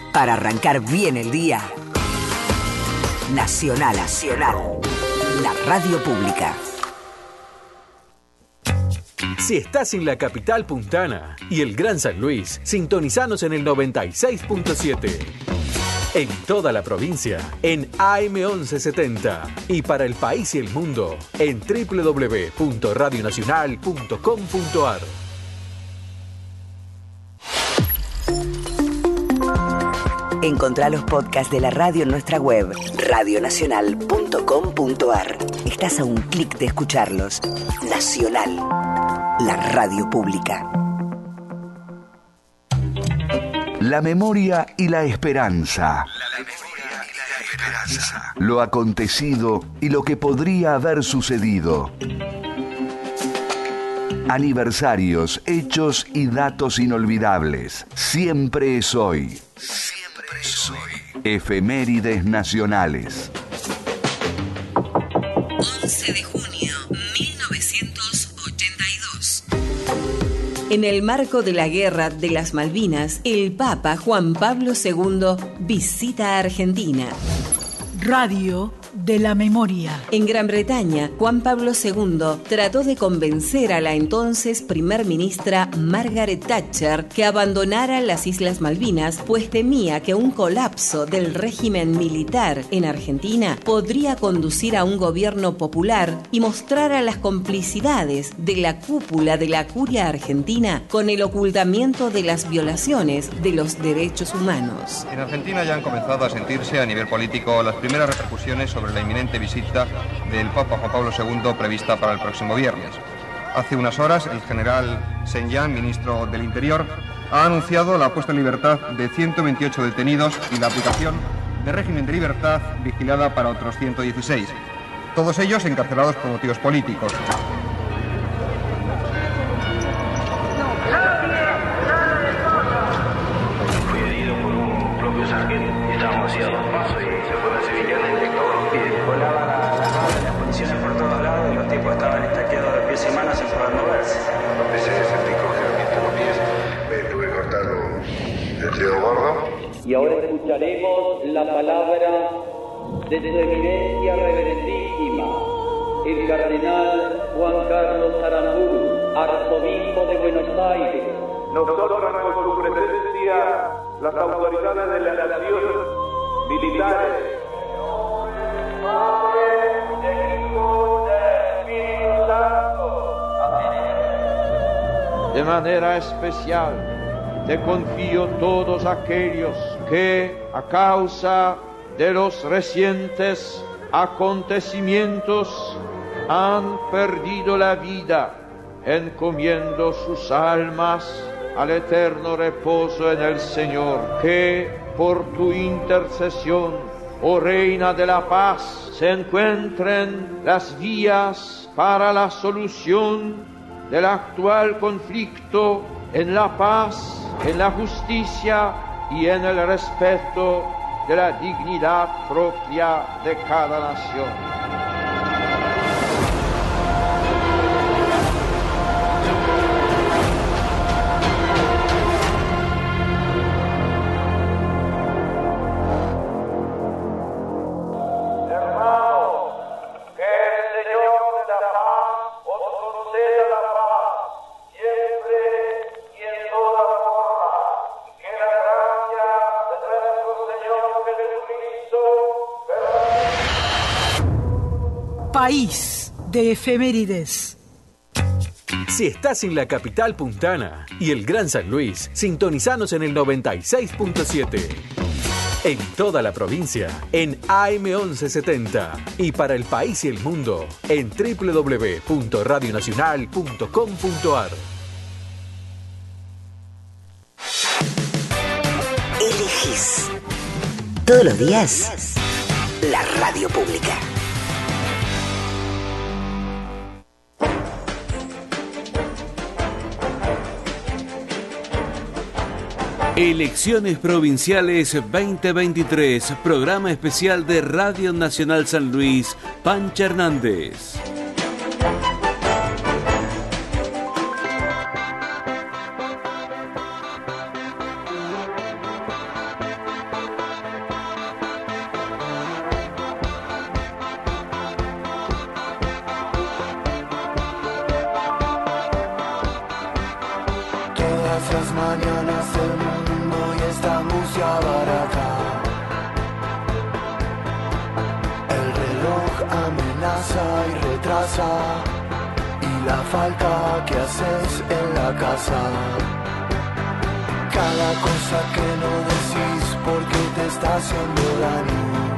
Para arrancar bien el día, Nacional, la radio pública. Si estás en la capital puntana y el Gran San Luis, sintonizanos en el 96.7. En toda la provincia, en AM 1170. Y para el país y el mundo, en www.radionacional.com.ar. Encontrá los podcasts de la radio en nuestra web, radionacional.com.ar. Estás a un clic de escucharlos. Nacional, la radio pública. La memoria y la esperanza. Lo acontecido y lo que podría haber sucedido. Aniversarios, hechos y datos inolvidables. Siempre es hoy. Efemérides nacionales. 11 de junio, 1982. En el marco de la Guerra de las Malvinas, el Papa Juan Pablo II visita Argentina. Radio de la memoria. En Gran Bretaña, Juan Pablo II trató de convencer a la entonces primer ministra Margaret Thatcher que abandonara las Islas Malvinas, pues temía que un colapso del régimen militar en Argentina podría conducir a un gobierno popular y mostrara las complicidades de la cúpula de la curia argentina con el ocultamiento de las violaciones de los derechos humanos. En Argentina ya han comenzado a sentirse a nivel político las primeras repercusiones sobre la inminente visita del Papa Juan Pablo II prevista para el próximo viernes. Hace unas horas, el general Senyán, ministro del Interior, ha anunciado la puesta en libertad de 128 detenidos y la aplicación de régimen de libertad vigilada para otros 116, todos ellos encarcelados por motivos políticos. Fui herido por un propio sargento. Estábamos hacia 2 pasos y se fueron civilianos y todos los pies. Volaban las municiones por todos lados y los tipos estaban estaqueados de pies y manos sin poder moverse. Los meses de encogeramiento de los pies, me tuve que cortarlo del dedo gordo. Y ahora escucharemos la palabra de su eminencia reverendísima, el cardenal Juan Carlos Aramburu, arzobispo de Buenos Aires. Nosotros, con su presencia, las autoridades de la nación, militares, de manera especial, te confío todos aquellos que, a causa de los recientes acontecimientos, han perdido la vida, encomiendo sus almas al eterno reposo en el Señor, que por tu intercesión, oh Reina de la Paz, se encuentren las vías para la solución del actual conflicto en la paz, en la justicia y en el respeto de la dignidad propia de cada nación. País de efemérides. Si estás en la capital puntana y el Gran San Luis, sintonizanos en el 96.7. En toda la provincia, en AM 1170. Y para el país y el mundo, en www.radionacional.com.ar. Elegís todos los días la radio pública. Elecciones Provinciales 2023, programa especial de Radio Nacional San Luis, Pancha Hernández. demasiadas mañanas del mundo y esta angustia barata. El reloj amenaza y retrasa, y la falta que haces en la casa. Cada cosa que no decís porque te está haciendo daño.